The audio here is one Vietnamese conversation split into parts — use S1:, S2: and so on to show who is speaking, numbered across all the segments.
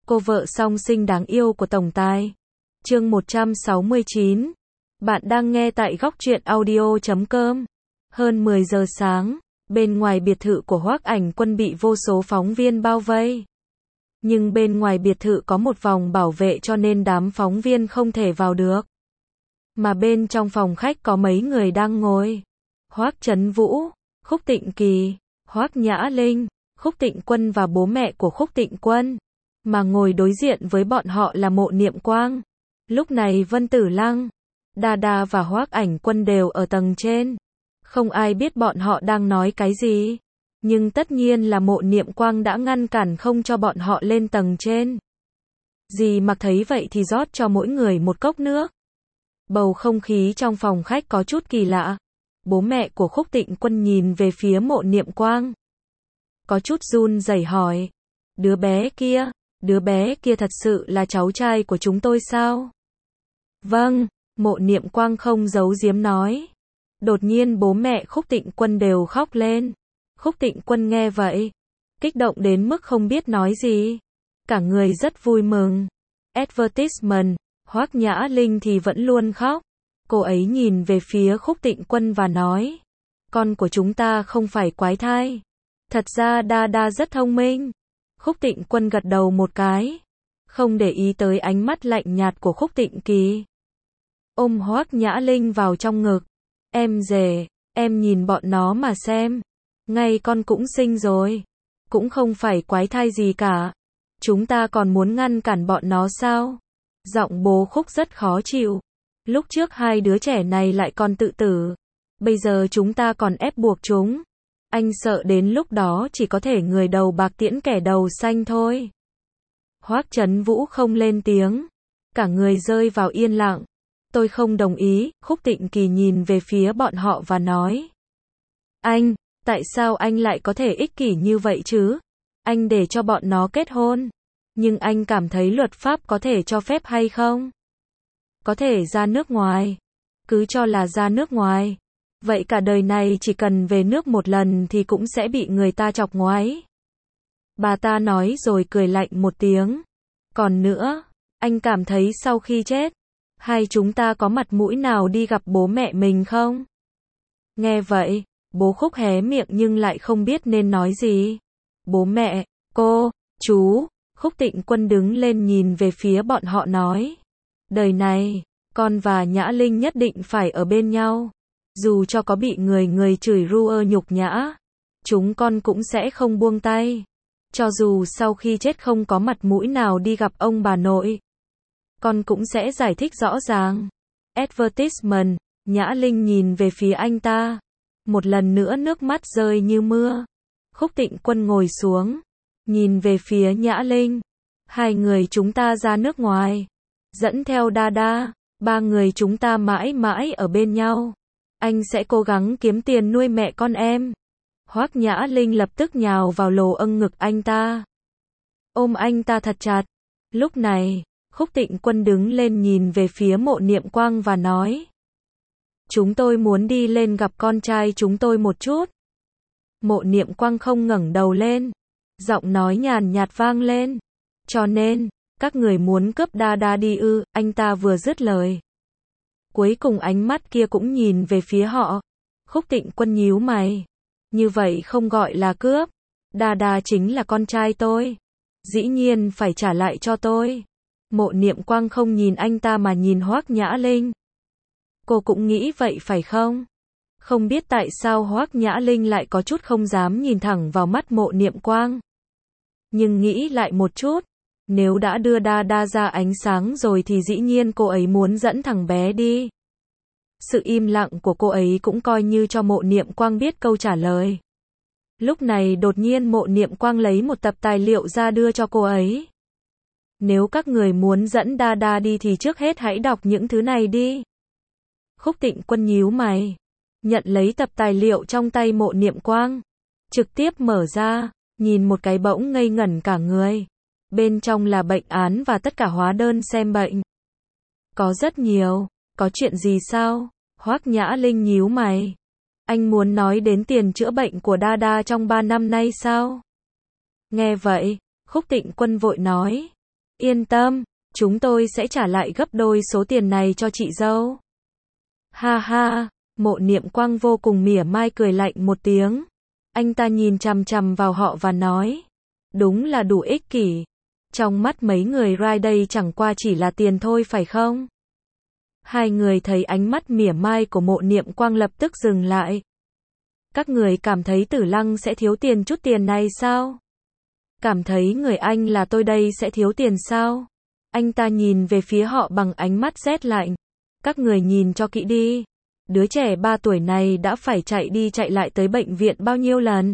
S1: Cô vợ song sinh đáng yêu của tổng tài. Chương 169. Bạn đang nghe tại góc truyện audio.com. Hơn 10 giờ sáng, bên ngoài biệt thự của Hoắc Ảnh Quân bị vô số phóng viên bao vây. Nhưng bên ngoài biệt thự có một vòng bảo vệ cho nên đám phóng viên không thể vào được. Mà bên trong phòng khách có mấy người đang ngồi. Hoắc Chấn Vũ, Khúc Tịnh Kỳ, Hoắc Nhã Linh, Khúc Tịnh Quân và bố mẹ của Khúc Tịnh Quân. Mà ngồi đối diện với bọn họ là Mộ Niệm Quang. Lúc này Vân Tử Lăng, Đa và Hoắc Ảnh Quân đều ở tầng trên. Không ai biết bọn họ đang nói cái gì. Nhưng tất nhiên là Mộ Niệm Quang đã ngăn cản không cho bọn họ lên tầng trên. Dì Mặc thấy vậy thì rót cho mỗi người một cốc nước. Bầu không khí trong phòng khách có chút kỳ lạ. Bố mẹ của Khúc Tịnh Quân nhìn về phía Mộ Niệm Quang. Có chút run rẩy hỏi. Đứa bé kia thật sự là cháu trai của chúng tôi sao? Vâng, Mộ Niệm Quang không giấu giếm nói. Đột nhiên bố mẹ Khúc Tịnh Quân đều khóc lên. Khúc Tịnh Quân nghe vậy, kích động đến mức không biết nói gì. Cả người rất vui mừng. Advertisement, Hoắc Nhã Linh thì vẫn luôn khóc. Cô ấy nhìn về phía Khúc Tịnh Quân và nói. Con của chúng ta không phải quái thai. Thật ra Đa rất thông minh. Khúc Tịnh Quân gật đầu một cái. Không để ý tới ánh mắt lạnh nhạt của Khúc Tịnh Kỳ. Ôm Hoắc Nhã Linh vào trong ngực. Em rể, em nhìn bọn nó mà xem. Ngay con cũng sinh rồi. Cũng không phải quái thai gì cả. Chúng ta còn muốn ngăn cản bọn nó sao? Giọng bố Khúc rất khó chịu. Lúc trước hai đứa trẻ này lại còn tự tử. Bây giờ chúng ta còn ép buộc chúng. Anh sợ đến lúc đó chỉ có thể người đầu bạc tiễn kẻ đầu xanh thôi. Hoắc Chấn Vũ không lên tiếng. Cả người rơi vào yên lặng. Tôi không đồng ý. Khúc Tịnh Kỳ nhìn về phía bọn họ và nói. Anh, tại sao anh lại có thể ích kỷ như vậy chứ? Anh để cho bọn nó kết hôn. Nhưng anh cảm thấy luật pháp có thể cho phép hay không? Có thể ra nước ngoài. Cứ cho là ra nước ngoài. Vậy cả đời này chỉ cần về nước một lần thì cũng sẽ bị người ta chọc ngoáy. Bà ta nói rồi cười lạnh một tiếng. Còn nữa, anh cảm thấy sau khi chết, hai chúng ta có mặt mũi nào đi gặp bố mẹ mình không? Nghe vậy, bố Khúc hé miệng nhưng lại không biết nên nói gì. Bố mẹ, cô, chú, Khúc Tịnh Quân đứng lên nhìn về phía bọn họ nói. Đời này, con và Nhã Linh nhất định phải ở bên nhau. Dù cho có bị người chửi rủa nhục nhã, chúng con cũng sẽ không buông tay. Cho dù sau khi chết không có mặt mũi nào đi gặp ông bà nội, con cũng sẽ giải thích rõ ràng. Advertisement, Nhã Linh nhìn về phía anh ta. Một lần nữa nước mắt rơi như mưa. Khúc Tịnh Quân ngồi xuống, nhìn về phía Nhã Linh. Hai người chúng ta ra nước ngoài, dẫn theo Đa, ba người chúng ta mãi mãi ở bên nhau. Anh sẽ cố gắng kiếm tiền nuôi mẹ con em. Hoắc Nhã Linh lập tức nhào vào lồ âng ngực anh ta. Ôm anh ta thật chặt. Lúc này, Khúc Tịnh Quân đứng lên nhìn về phía Mộ Niệm Quang và nói. Chúng tôi muốn đi lên gặp con trai chúng tôi một chút. Mộ Niệm Quang không ngẩng đầu lên. Giọng nói nhàn nhạt vang lên. Cho nên, các người muốn cướp Đa đi ư? Anh ta vừa dứt lời. Cuối cùng ánh mắt kia cũng nhìn về phía họ. Khúc Tịnh Quân nhíu mày. Như vậy không gọi là cướp. Đa chính là con trai tôi. Dĩ nhiên phải trả lại cho tôi. Mộ Niệm Quang không nhìn anh ta mà nhìn Hoắc Nhã Linh. Cô cũng nghĩ vậy phải không? Không biết tại sao Hoắc Nhã Linh lại có chút không dám nhìn thẳng vào mắt Mộ Niệm Quang. Nhưng nghĩ lại một chút. Nếu đã đưa Đa ra ánh sáng rồi thì dĩ nhiên cô ấy muốn dẫn thằng bé đi. Sự im lặng của cô ấy cũng coi như cho Mộ Niệm Quang biết câu trả lời. Lúc này đột nhiên Mộ Niệm Quang lấy một tập tài liệu ra đưa cho cô ấy. Nếu các người muốn dẫn Đa đi thì trước hết hãy đọc những thứ này đi. Khúc Tịnh Quân nhíu mày. Nhận lấy tập tài liệu trong tay Mộ Niệm Quang. Trực tiếp mở ra, nhìn một cái bỗng ngây ngẩn cả người. Bên trong là bệnh án và tất cả hóa đơn xem bệnh. Có rất nhiều. Có chuyện gì sao? Hoắc Nhã Linh nhíu mày. Anh muốn nói đến tiền chữa bệnh của Đa trong 3 năm nay sao? Nghe vậy, Khúc Tịnh Quân vội nói. Yên tâm, chúng tôi sẽ trả lại gấp đôi số tiền này cho chị dâu. Ha ha, Mộ Niệm Quang vô cùng mỉa mai cười lạnh một tiếng. Anh ta nhìn chằm chằm vào họ và nói, đúng là đủ ích kỷ. Trong mắt mấy người Rai đây chẳng qua chỉ là tiền thôi phải không? Hai người thấy ánh mắt mỉa mai của Mộ Niệm Quang lập tức dừng lại. Các người cảm thấy Tử Lăng sẽ thiếu tiền chút tiền này sao? Cảm thấy người anh là tôi đây sẽ thiếu tiền sao? Anh ta nhìn về phía họ bằng ánh mắt rét lạnh. Các người nhìn cho kỹ đi. Đứa trẻ 3 tuổi này đã phải chạy đi chạy lại tới bệnh viện bao nhiêu lần?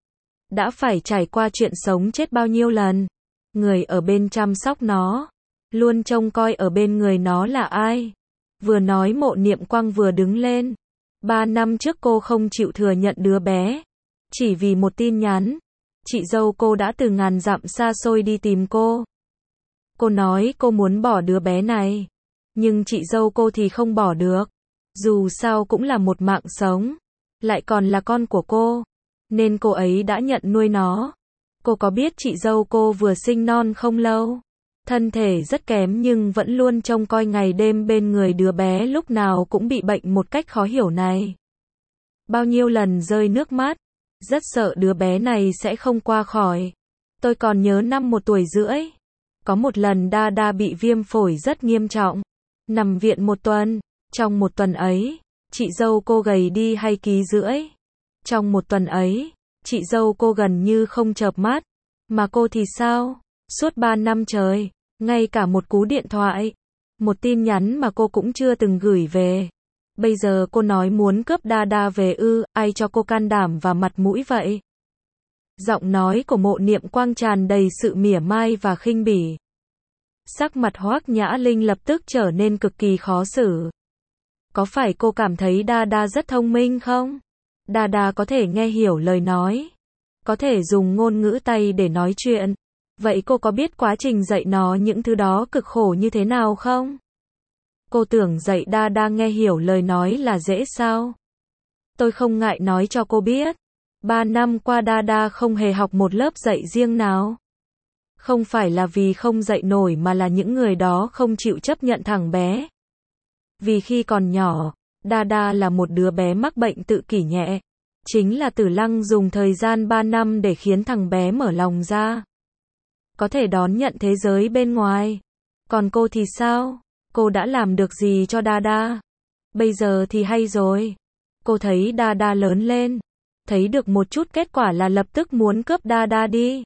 S1: Đã phải trải qua chuyện sống chết bao nhiêu lần? Người ở bên chăm sóc nó, luôn trông coi ở bên người nó là ai? Vừa nói Mộ Niệm Quang vừa đứng lên. 3 năm trước cô không chịu thừa nhận đứa bé. Chỉ vì một tin nhắn. Chị dâu cô đã từ ngàn dặm xa xôi đi tìm cô. Cô nói cô muốn bỏ đứa bé này. Nhưng chị dâu cô thì không bỏ được. Dù sao cũng là một mạng sống. Lại còn là con của cô. Nên cô ấy đã nhận nuôi nó. Cô có biết chị dâu cô vừa sinh non không lâu. Thân thể rất kém nhưng vẫn luôn trông coi ngày đêm bên người đứa bé lúc nào cũng bị bệnh một cách khó hiểu này. Bao nhiêu lần rơi nước mắt. Rất sợ đứa bé này sẽ không qua khỏi. Tôi còn nhớ năm 1 tuổi rưỡi. Có một lần Đa bị viêm phổi rất nghiêm trọng. Nằm viện 1 tuần. Trong 1 tuần ấy, chị dâu cô gầy đi 2 ký rưỡi. Trong 1 tuần ấy, chị dâu cô gần như không chợp mắt. Mà cô thì sao? Suốt 3 năm trời, ngay cả một cú điện thoại, một tin nhắn mà cô cũng chưa từng gửi về. Bây giờ cô nói muốn cướp Đa về ư, ai cho cô can đảm và mặt mũi vậy? Giọng nói của Mộ Niệm Quang tràn đầy sự mỉa mai và khinh bỉ. Sắc mặt Hoắc Nhã Linh lập tức trở nên cực kỳ khó xử. Có phải cô cảm thấy Đa rất thông minh không? Đa có thể nghe hiểu lời nói. Có thể dùng ngôn ngữ tay để nói chuyện. Vậy cô có biết quá trình dạy nó những thứ đó cực khổ như thế nào không? Cô tưởng dạy Đa nghe hiểu lời nói là dễ sao? Tôi không ngại nói cho cô biết. 3 năm qua Đa không hề học một lớp dạy riêng nào. Không phải là vì không dạy nổi mà là những người đó không chịu chấp nhận thằng bé. Vì khi còn nhỏ, Đa là một đứa bé mắc bệnh tự kỷ nhẹ. Chính là Tử Lăng dùng thời gian 3 năm để khiến thằng bé mở lòng ra. Có thể đón nhận thế giới bên ngoài. Còn cô thì sao? Cô đã làm được gì cho Đa? Bây giờ thì hay rồi. Cô thấy Đa lớn lên. Thấy được một chút kết quả là lập tức muốn cướp Đa đi.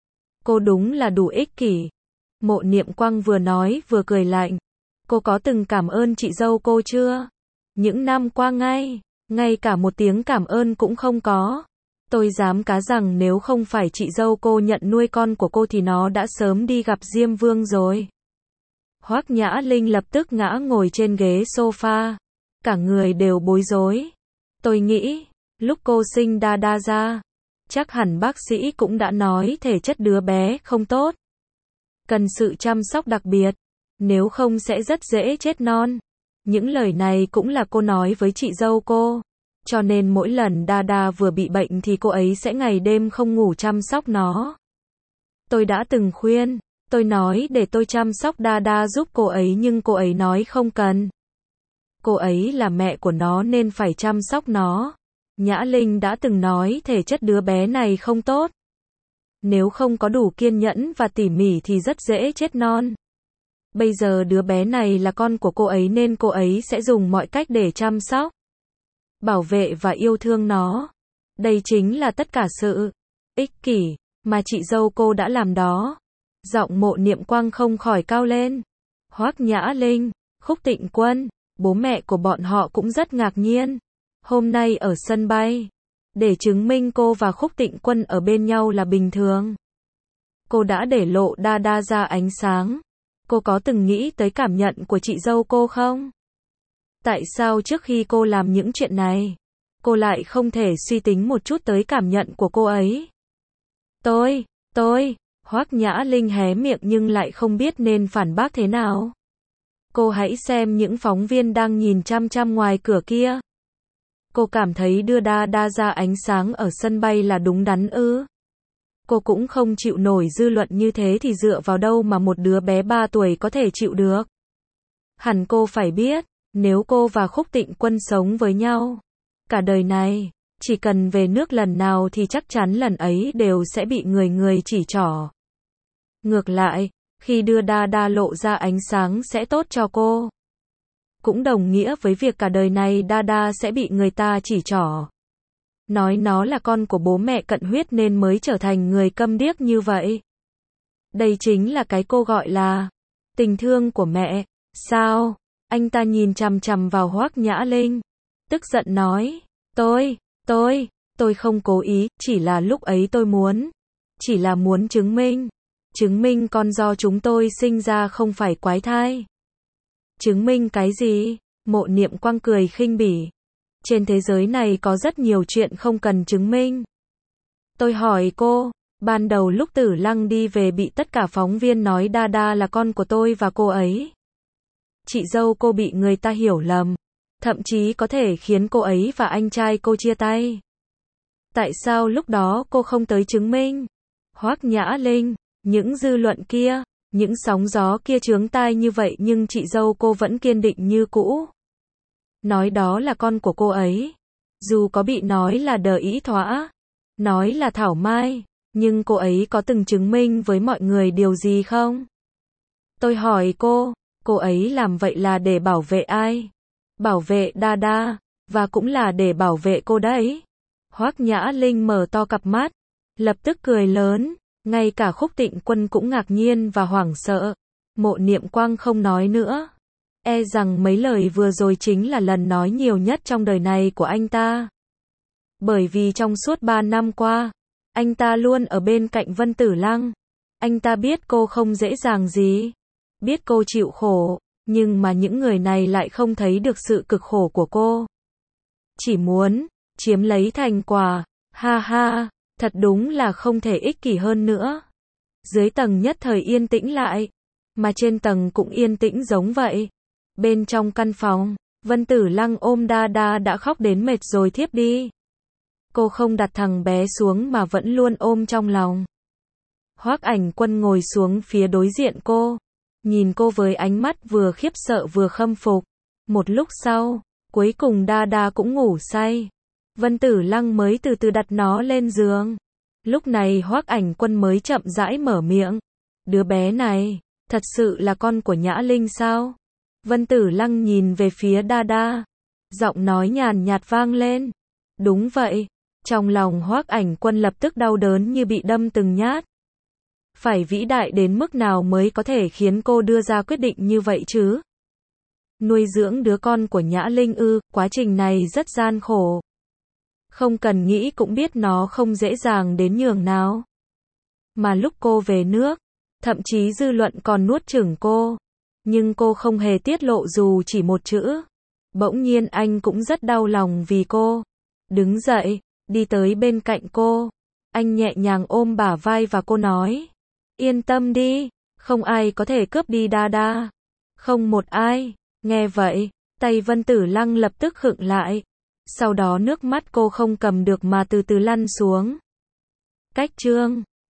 S1: Cô đúng là đủ ích kỷ. Mộ Niệm Quang vừa nói vừa cười lạnh. Cô có từng cảm ơn chị dâu cô chưa? Những năm qua ngay cả một tiếng cảm ơn cũng không có. Tôi dám cá rằng nếu không phải chị dâu cô nhận nuôi con của cô thì nó đã sớm đi gặp Diêm Vương rồi. Hoắc Nhã Linh lập tức ngã ngồi trên ghế sofa. Cả người đều bối rối. Tôi nghĩ, lúc cô sinh Đa ra, chắc hẳn bác sĩ cũng đã nói thể chất đứa bé không tốt. Cần sự chăm sóc đặc biệt. Nếu không sẽ rất dễ chết non. Những lời này cũng là cô nói với chị dâu cô. Cho nên mỗi lần Đa vừa bị bệnh thì cô ấy sẽ ngày đêm không ngủ chăm sóc nó. Tôi đã từng khuyên. Tôi nói để tôi chăm sóc Đa giúp cô ấy nhưng cô ấy nói không cần. Cô ấy là mẹ của nó nên phải chăm sóc nó. Nhã Linh đã từng nói thể chất đứa bé này không tốt. Nếu không có đủ kiên nhẫn và tỉ mỉ thì rất dễ chết non. Bây giờ đứa bé này là con của cô ấy nên cô ấy sẽ dùng mọi cách để chăm sóc, bảo vệ và yêu thương nó. Đây chính là tất cả sự ích kỷ mà chị dâu cô đã làm đó. Giọng Mộ Niệm Quang không khỏi cao lên. Hoắc Nhã Linh, Khúc Tịnh Quân, bố mẹ của bọn họ cũng rất ngạc nhiên. Hôm nay ở sân bay, để chứng minh cô và Khúc Tịnh Quân ở bên nhau là bình thường. Cô đã để lộ Đa ra ánh sáng. Cô có từng nghĩ tới cảm nhận của chị dâu cô không? Tại sao trước khi cô làm những chuyện này, cô lại không thể suy tính một chút tới cảm nhận của cô ấy? Tôi, Hoắc Nhã Linh hé miệng nhưng lại không biết nên phản bác thế nào. Cô hãy xem những phóng viên đang nhìn chăm chăm ngoài cửa kia. Cô cảm thấy đưa Đa ra ánh sáng ở sân bay là đúng đắn ư? Cô cũng không chịu nổi dư luận như thế thì dựa vào đâu mà một đứa bé 3 tuổi có thể chịu được. Hẳn cô phải biết, nếu cô và Khúc Tịnh Quân sống với nhau cả đời này, chỉ cần về nước lần nào thì chắc chắn lần ấy đều sẽ bị người người chỉ trỏ. Ngược lại, khi đưa Đa Đa lộ ra ánh sáng sẽ tốt cho cô. Cũng đồng nghĩa với việc cả đời này Đa Đa sẽ bị người ta chỉ trỏ. Nói nó là con của bố mẹ cận huyết nên mới trở thành người câm điếc như vậy. Đây chính là cái cô gọi là tình thương của mẹ, sao? Anh ta nhìn chằm chằm vào Hoắc Nhã Linh, tức giận nói, tôi không cố ý, chỉ là lúc ấy tôi chỉ là muốn chứng minh con do chúng tôi sinh ra không phải quái thai. Chứng minh cái gì? Mộ Niệm Quang cười khinh bỉ. Trên thế giới này có rất nhiều chuyện không cần chứng minh. Tôi hỏi cô, ban đầu lúc Tử Lăng đi về bị tất cả phóng viên nói Đa Đa là con của tôi và cô ấy. Chị dâu cô bị người ta hiểu lầm, thậm chí có thể khiến cô ấy và anh trai cô chia tay. Tại sao lúc đó cô không tới chứng minh? Hoắc Nhã Linh, những dư luận kia, những sóng gió kia chướng tai như vậy nhưng chị dâu cô vẫn kiên định như cũ. Nói đó là con của cô ấy. Dù có bị nói là đờ ý thóa, nói là thảo mai, nhưng cô ấy có từng chứng minh với mọi người điều gì không? Tôi hỏi cô ấy làm vậy là để bảo vệ ai? Bảo vệ Đa Đa, và cũng là để bảo vệ cô đấy. Hoắc Nhã Linh mở to cặp mắt, lập tức cười lớn, ngay cả Khúc Tịnh Quân cũng ngạc nhiên và hoảng sợ. Mộ Niệm Quang không nói nữa. E rằng mấy lời vừa rồi chính là lần nói nhiều nhất trong đời này của anh ta. Bởi vì trong suốt 3 năm qua, anh ta luôn ở bên cạnh Vân Tử Lăng. Anh ta biết cô không dễ dàng gì, biết cô chịu khổ, nhưng mà những người này lại không thấy được sự cực khổ của cô. Chỉ muốn chiếm lấy thành quả, ha ha, thật đúng là không thể ích kỷ hơn nữa. Dưới tầng nhất thời yên tĩnh lại, mà trên tầng cũng yên tĩnh giống vậy. Bên trong căn phòng, Vân Tử Lăng ôm Đa Đa đã khóc đến mệt rồi thiếp đi. Cô không đặt thằng bé xuống mà vẫn luôn ôm trong lòng. Hoắc Ảnh Quân ngồi xuống phía đối diện cô, nhìn cô với ánh mắt vừa khiếp sợ vừa khâm phục. Một lúc sau, cuối cùng Đa Đa cũng ngủ say. Vân Tử Lăng mới từ từ đặt nó lên giường. Lúc này Hoắc Ảnh Quân mới chậm rãi mở miệng. Đứa bé này, thật sự là con của Nhã Linh sao? Vân Tử Lăng nhìn về phía Đa Đa. Giọng nói nhàn nhạt vang lên. Đúng vậy. Trong lòng Hoắc Ảnh Quân lập tức đau đớn như bị đâm từng nhát. Phải vĩ đại đến mức nào mới có thể khiến cô đưa ra quyết định như vậy chứ? Nuôi dưỡng đứa con của Nhã Linh ư, quá trình này rất gian khổ. Không cần nghĩ cũng biết nó không dễ dàng đến nhường nào. Mà lúc cô về nước, thậm chí dư luận còn nuốt chửng cô. Nhưng cô không hề tiết lộ dù chỉ một chữ. Bỗng nhiên anh cũng rất đau lòng vì cô. Đứng dậy, đi tới bên cạnh cô. Anh nhẹ nhàng ôm bả vai và cô nói. Yên tâm đi, không ai có thể cướp đi Đa Đa. Không một ai. Nghe vậy, tay Vân Tử Lăng lập tức khựng lại. Sau đó nước mắt cô không cầm được mà từ từ lăn xuống. Cách chương